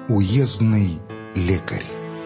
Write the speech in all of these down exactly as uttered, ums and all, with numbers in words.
Уездный лекарь.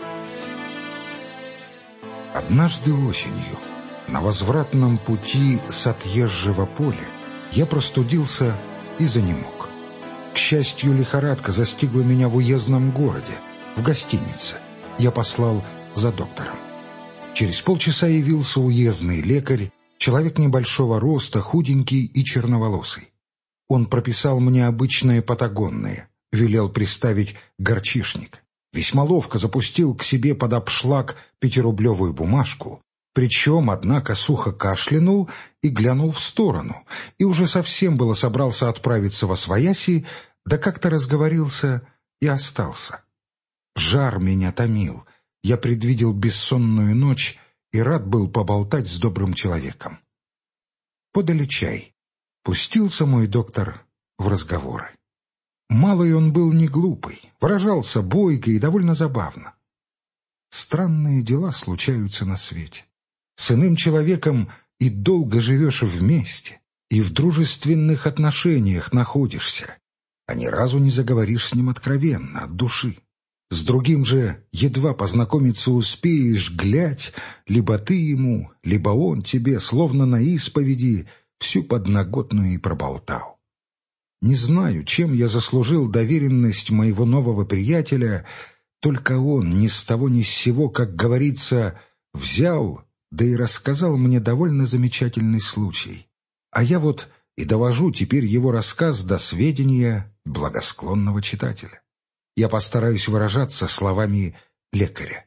Однажды осенью, на возвратном пути с отъезжего поля, я простудился и занемог. К счастью, лихорадка застигла меня в уездном городе, в гостинице. Я послал за доктором. Через полчаса явился уездный лекарь, человек небольшого роста, худенький и черноволосый. Он прописал мне обычные патагонные, велел приставить горчишник. Весьма ловко запустил к себе под обшлаг пятирублевую бумажку, причем, однако, сухо кашлянул и глянул в сторону, и уже совсем было собрался отправиться восвояси, да как-то разговорился и остался. Жар меня томил, я предвидел бессонную ночь и рад был поболтать с добрым человеком. Подали чай. Пустился мой доктор в разговоры. Малый он был не глупый, выражался бойко и довольно забавно. Странные дела случаются на свете. С иным человеком и долго живешь вместе, и в дружественных отношениях находишься, а ни разу не заговоришь с ним откровенно, от души. С другим же едва познакомиться успеешь, глядь, либо ты ему, либо он тебе, словно на исповеди, всю подноготную и проболтал. Не знаю, чем я заслужил доверенность моего нового приятеля, только он ни с того ни с сего, как говорится, взял, да и рассказал мне довольно замечательный случай. А я вот и довожу теперь его рассказ до сведения благосклонного читателя. Я постараюсь выражаться словами лекаря.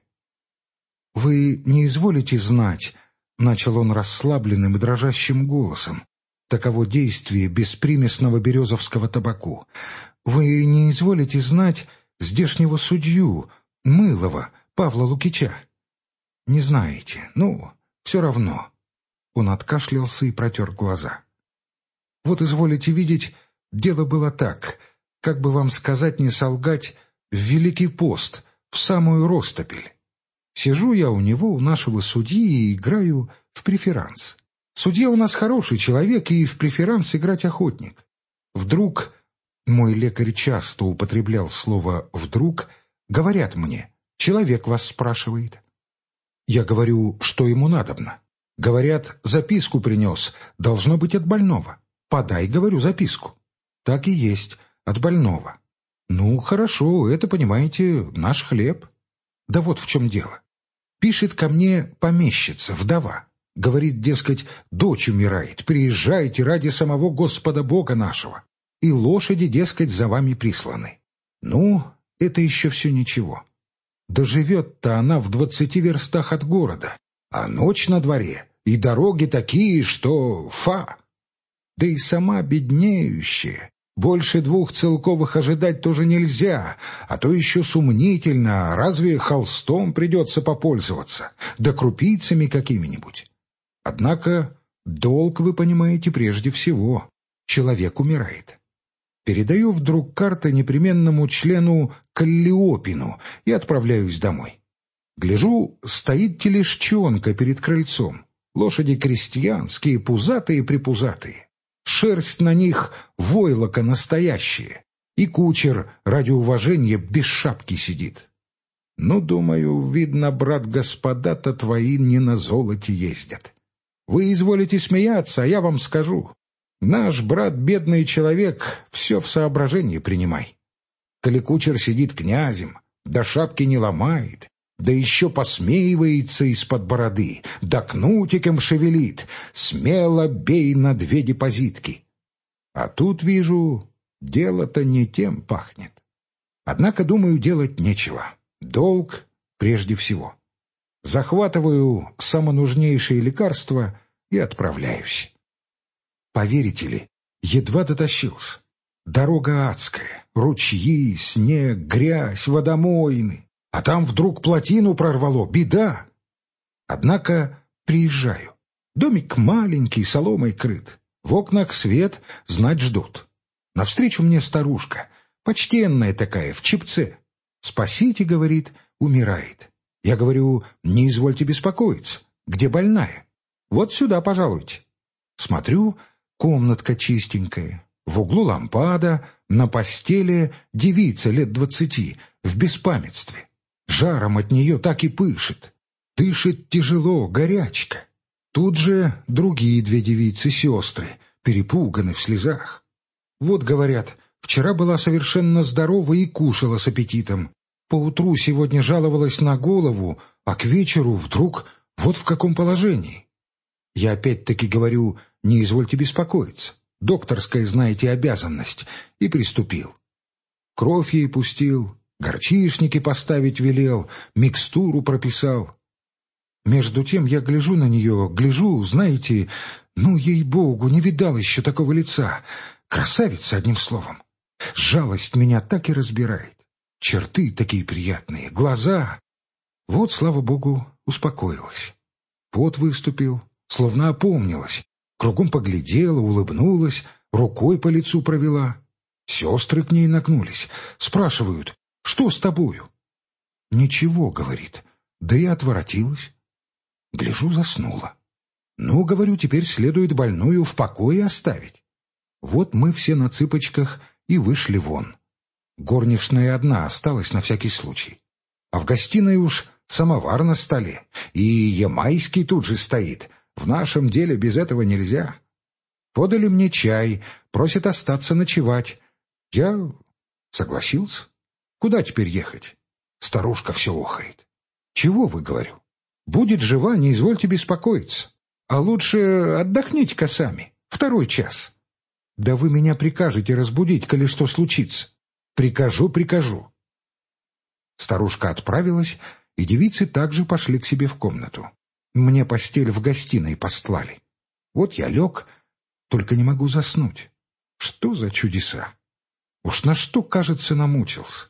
«Вы не изволите знать», — начал он расслабленным и дрожащим голосом, таково действие беспримесного березовского табаку. «Вы не изволите знать здешнего судью, Мылова, Павла Лукича?» «Не знаете? Ну, все равно». Он откашлялся и протер глаза. «Вот изволите видеть, дело было так, как бы вам сказать, не солгать, в Великий пост, в самую ростопель. Сижу я у него, у нашего судьи, и играю в преферанс. Судья у нас хороший человек и в преферанс играть охотник. Вдруг, мой лекарь часто употреблял слово «вдруг», говорят мне, человек вас спрашивает. Я говорю, что ему надобно. Говорят, записку принес, должно быть от больного. Подай, говорю, записку. Так и есть, от больного. Ну, хорошо, это, понимаете, наш хлеб. Да вот в чем дело. Пишет ко мне помещица, вдова. Говорит, дескать, дочь умирает, приезжайте ради самого Господа Бога нашего. И лошади, дескать, за вами присланы. Ну, это еще все ничего. Да живет-то она в двадцати верстах от города, а ночь на дворе, и дороги такие, что фа. Да и сама беднеющая. Больше двух целковых ожидать тоже нельзя, а то еще сумнительно, разве холстом придется попользоваться, да крупицами какими-нибудь. Однако долг, вы понимаете, прежде всего. Человек умирает. Передаю вдруг карты непременному члену Каллиопину и отправляюсь домой. Гляжу, стоит тележчонка перед крыльцом. Лошади крестьянские, пузатые-припузатые. Шерсть на них войлоко настоящее. И кучер ради уважения без шапки сидит. Ну, думаю, видно, брат, господа-то твои не на золоте ездят. Вы изволите смеяться, а я вам скажу. Наш брат, бедный человек, все в соображении принимай. Коли кучер сидит князем, да шапки не ломает, да еще посмеивается из-под бороды, да кнутиком шевелит, смело бей на две депозитки. А тут, вижу, дело-то не тем пахнет. Однако, думаю, делать нечего. Долг прежде всего. Захватываю самонужнейшие лекарства и отправляюсь. Поверите ли, едва дотащился. Дорога адская, ручьи, снег, грязь, водомоины. А там вдруг плотину прорвало, беда. Однако приезжаю. Домик маленький, соломой крыт. В окнах свет, знать ждут. Навстречу мне старушка, почтенная такая, в чепце. «Спасите, — говорит, — умирает». Я говорю, не извольте беспокоиться. Где больная? Вот сюда, пожалуйте. Смотрю, комнатка чистенькая. В углу лампада, на постели девица лет двадцати, в беспамятстве. Жаром от нее так и пышет. Дышит тяжело, горячка. Тут же другие две девицы-сестры, перепуганы в слезах. Вот, говорят, вчера была совершенно здорова и кушала с аппетитом. Поутру сегодня жаловалась на голову, а к вечеру вдруг вот в каком положении. Я опять-таки говорю, не извольте беспокоиться. Докторская, знаете, обязанность. И приступил. Кровь ей пустил, горчишники поставить велел, микстуру прописал. Между тем я гляжу на нее, гляжу, знаете, ну, ей-богу, не видал еще такого лица. Красавица, одним словом. Жалость меня так и разбирает. Черты такие приятные, глаза. Вот, слава богу, успокоилась. Пот выступил, словно опомнилась. Кругом поглядела, улыбнулась, рукой по лицу провела. Сестры к ней нагнулись, спрашивают, что с тобою? Ничего, говорит, да и отворотилась. Гляжу, заснула. Ну, говорю, теперь следует больную в покое оставить. Вот мы все на цыпочках и вышли вон. Горничная одна осталась на всякий случай. А в гостиной уж самовар на столе, и ямайский тут же стоит. В нашем деле без этого нельзя. Подали мне чай, просят остаться ночевать. Я согласился. Куда теперь ехать? Старушка все охает. Чего вы, говорю? Будет жива, не извольте беспокоиться. А лучше отдохните-ка сами. Второй час. Да вы меня прикажете разбудить, коли что случится. Прикажу, прикажу. Старушка отправилась, и девицы также пошли к себе в комнату. Мне постель в гостиной постлали. Вот я лег, только не могу заснуть. Что за чудеса? Уж на что, кажется, намучился.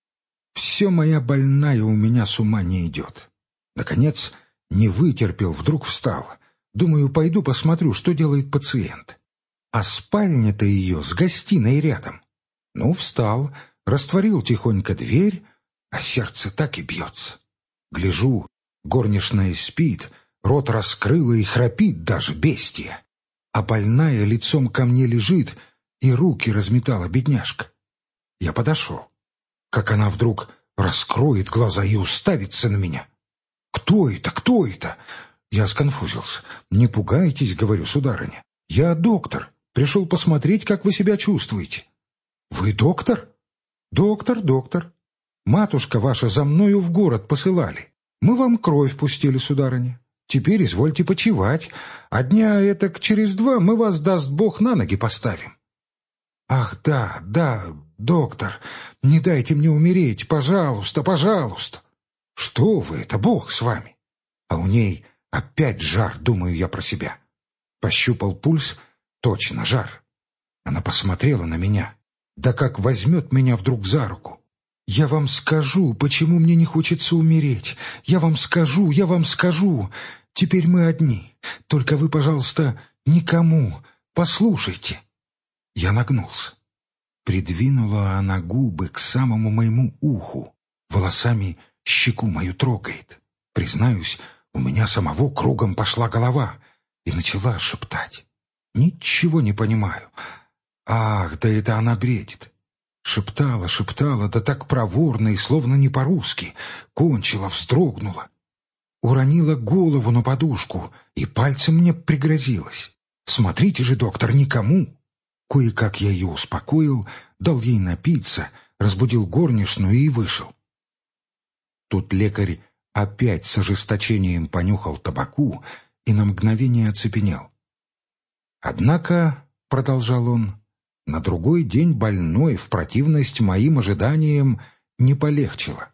Все моя больная у меня с ума не идет. Наконец, не вытерпел, вдруг встал. Думаю, пойду посмотрю, что делает пациент. А спальня-то ее с гостиной рядом. Ну, встал, растворил тихонько дверь, а сердце так и бьется. Гляжу, горничная спит, рот раскрыла и храпит даже бестия. А больная лицом ко мне лежит и руки разметала бедняжка. Я подошел. Как она вдруг раскроет глаза и уставится на меня. «Кто это? Кто это?» Я сконфузился. «Не пугайтесь, — говорю, сударыня. Я доктор. Пришел посмотреть, как вы себя чувствуете». «Вы доктор?» «Доктор, доктор. Матушка ваша за мною в город посылали. Мы вам кровь пустили, сударыня. Теперь извольте почивать, а дня этак через два мы вас, даст Бог, на ноги поставим». «Ах, да, да, доктор, не дайте мне умереть, пожалуйста, пожалуйста». «Что вы, это Бог с вами». А у ней опять жар, думаю я про себя. Пощупал пульс, точно жар. Она посмотрела на меня, да как возьмет меня вдруг за руку. «Я вам скажу, почему мне не хочется умереть. Я вам скажу, я вам скажу. Теперь мы одни. Только вы, пожалуйста, никому. Послушайте». Я нагнулся. Придвинула она губы к самому моему уху, волосами щеку мою трогает. Признаюсь, у меня самого кругом пошла голова, и начала шептать. Ничего не понимаю. Ах, да это она бредит. Шептала, шептала, да так проворно и словно не по-русски. Кончила, вздрогнула. Уронила голову на подушку и пальцем мне пригрозилась. «Смотрите же, доктор, никому!» Кое-как я ее успокоил, дал ей напиться, разбудил горничную и вышел. Тут лекарь опять с ожесточением понюхал табаку и на мгновение оцепенел. «Однако, — продолжал он, — на другой день больной в противность моим ожиданиям не полегчало.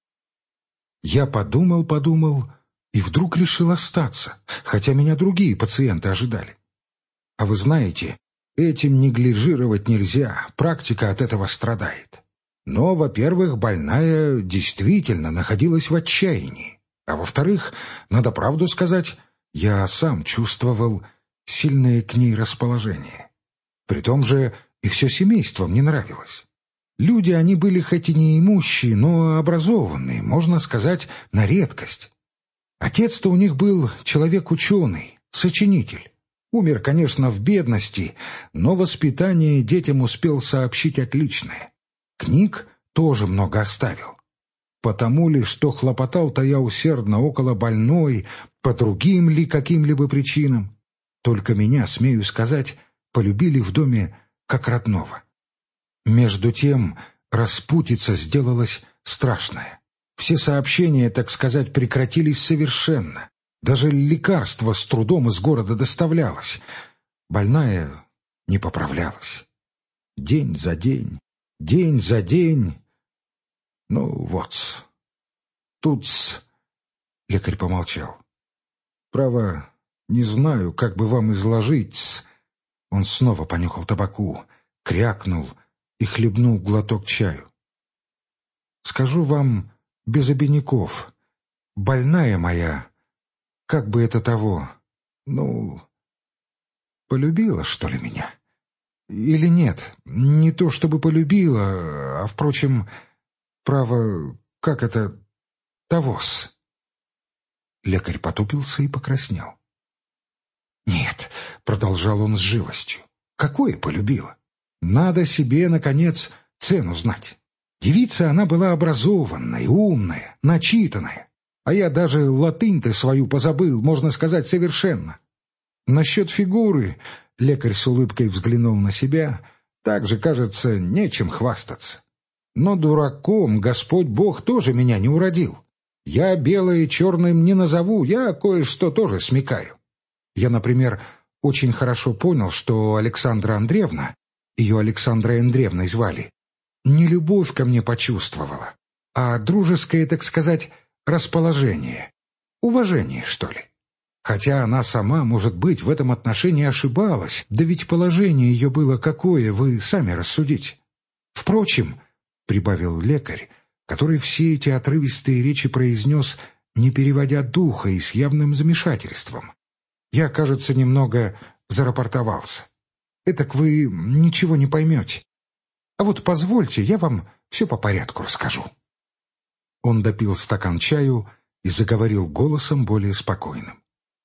Я подумал, подумал и вдруг решил остаться, хотя меня другие пациенты ожидали. А вы знаете, этим неглижировать нельзя, практика от этого страдает. Но, во-первых, больная действительно находилась в отчаянии, а во-вторых, надо правду сказать, я сам чувствовал сильное к ней расположение. При том же и все семейство мне нравилось. Люди они были хоть и не имущие, но образованные, можно сказать, на редкость. Отец-то у них был человек-ученый, сочинитель. Умер, конечно, в бедности, но воспитание детям успел сообщить отличное. Книг тоже много оставил. Потому ли, что хлопотал-то я усердно около больной, по другим ли каким-либо причинам? Только меня, смею сказать, полюбили в доме как родного. Между тем распутица сделалась страшная. Все сообщения, так сказать, прекратились совершенно. Даже лекарство с трудом из города доставлялось. Больная не поправлялась. День за день, день за день. Ну вот, тут... Лекарь помолчал. Право, не знаю, как бы вам изложить. Он снова понюхал табаку, крякнул и хлебнул глоток чаю. Скажу вам без обиняков, больная моя, как бы это того, ну, полюбила, что ли, меня? Или нет, не то чтобы полюбила, а, впрочем, право, как это, того-с. Лекарь потупился и покраснел. «Нет», — продолжал он с живостью, — «какое полюбила? Надо себе, наконец, цену знать. Девица она была образованная, умная, начитанная, а я даже латынь-то свою позабыл, можно сказать, совершенно. Насчет фигуры, — лекарь с улыбкой взглянул на себя, — также, кажется, нечем хвастаться. Но дураком Господь Бог тоже меня не уродил. Я белое черным не назову, я кое-что тоже смекаю. Я, например, очень хорошо понял, что Александра Андреевна, ее Александрой Андреевной звали, не любовь ко мне почувствовала, а дружеское, так сказать, расположение, уважение, что ли. Хотя она сама, может быть, в этом отношении ошибалась, да ведь положение ее было какое, вы сами рассудите. Впрочем, — прибавил лекарь, который все эти отрывистые речи произнес, не переводя духа и с явным замешательством, — я, кажется, немного зарапортовался. Этак вы ничего не поймете. А вот позвольте, я вам все по порядку расскажу. Он допил стакан чаю и заговорил голосом более спокойным.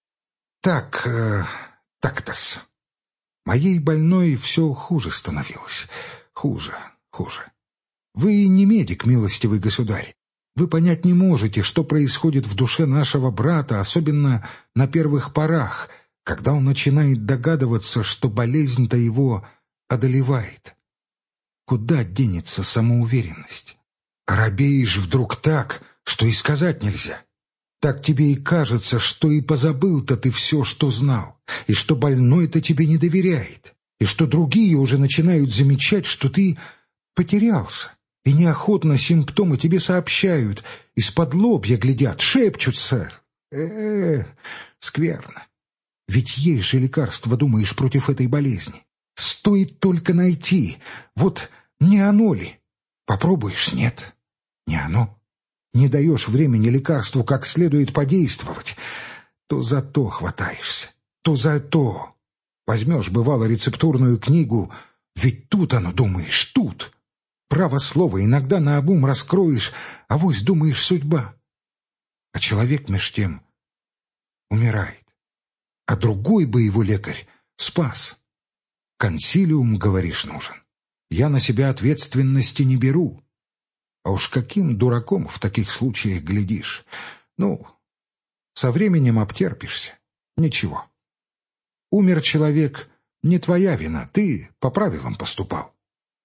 Так, э, так-то-с. Моей больной все хуже становилось. Хуже, хуже. Вы не медик, милостивый государь. Вы понять не можете, что происходит в душе нашего брата, особенно на первых порах, когда он начинает догадываться, что болезнь-то его одолевает. Куда денется самоуверенность? Робеешь вдруг так, что и сказать нельзя. Так тебе и кажется, что и позабыл-то ты все, что знал, и что больной-то тебе не доверяет, и что другие уже начинают замечать, что ты потерялся, и неохотно симптомы тебе сообщают, из-под лобья глядят, шепчутся. Э-э, скверно. Ведь есть же лекарство, думаешь, против этой болезни. Стоит только найти. Вот не оно ли? Попробуешь — нет. Не оно. Не даешь времени лекарству как следует подействовать. То за то хватаешься, то за то. Возьмешь, бывало, рецептурную книгу, ведь тут оно, думаешь, тут. Право слово, иногда наобум раскроешь, авось думаешь судьба. А человек меж тем умирает. А другой бы его лекарь спас. Консилиум, говоришь, нужен. Я на себя ответственности не беру. А уж каким дураком в таких случаях глядишь. Ну, со временем обтерпишься. Ничего. Умер человек, не твоя вина, ты по правилам поступал.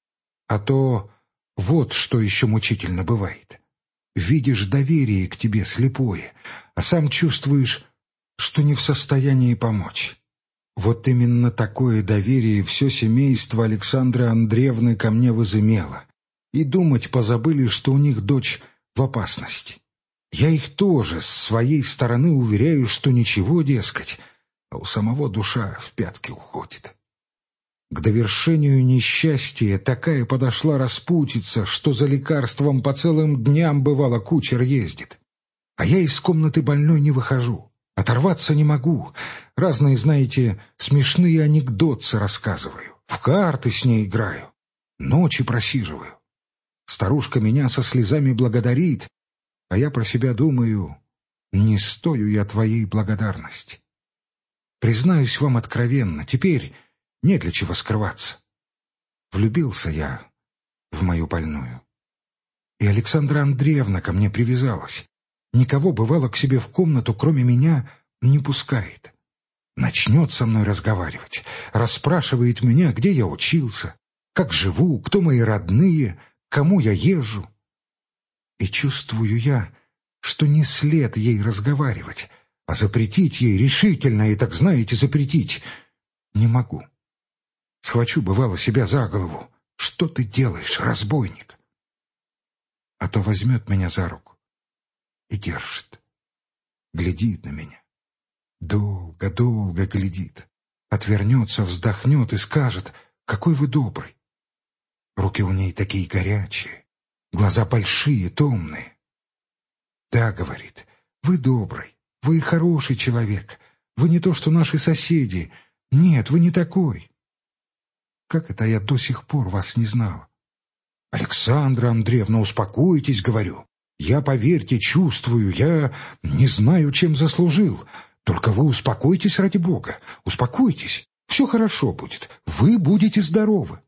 А то вот что еще мучительно бывает. Видишь доверие к тебе слепое, а сам чувствуешь, что не в состоянии помочь. Вот именно такое доверие все семейство Александры Андреевны ко мне возымело. И думать позабыли, что у них дочь в опасности. Я их тоже с своей стороны уверяю, что ничего, дескать, а у самого душа в пятки уходит. К довершению несчастья такая подошла распутица, что за лекарством по целым дням, бывало, кучер ездит. А я из комнаты больной не выхожу, оторваться не могу. Разные, знаете, смешные анекдотцы рассказываю, в карты с ней играю, ночи просиживаю. Старушка меня со слезами благодарит, а я про себя думаю, не стою я твоей благодарности. Признаюсь вам откровенно, теперь не для чего скрываться. Влюбился я в мою больную. И Александра Андреевна ко мне привязалась. Никого, бывало, к себе в комнату, кроме меня, не пускает. Начнет со мной разговаривать, расспрашивает меня, где я учился, как живу, кто мои родные, к кому я езжу. И чувствую я, что не след ей разговаривать, а запретить ей решительно, и, так знаете, запретить не могу. Схвачу, бывало, себя за голову. Что ты делаешь, разбойник? А то возьмет меня за руку и держит. Глядит на меня. Долго-долго глядит. Отвернется, вздохнет и скажет: «Какой вы добрый». Руки у ней такие горячие, глаза большие, томные. «Да, — говорит, — вы добрый, вы хороший человек, вы не то что наши соседи. Нет, вы не такой». Как это я до сих пор вас не знала? «Александра Андреевна, успокойтесь, — говорю. Я, поверьте, чувствую, я не знаю, чем заслужил. Только вы успокойтесь ради Бога, успокойтесь. Все хорошо будет, вы будете здоровы».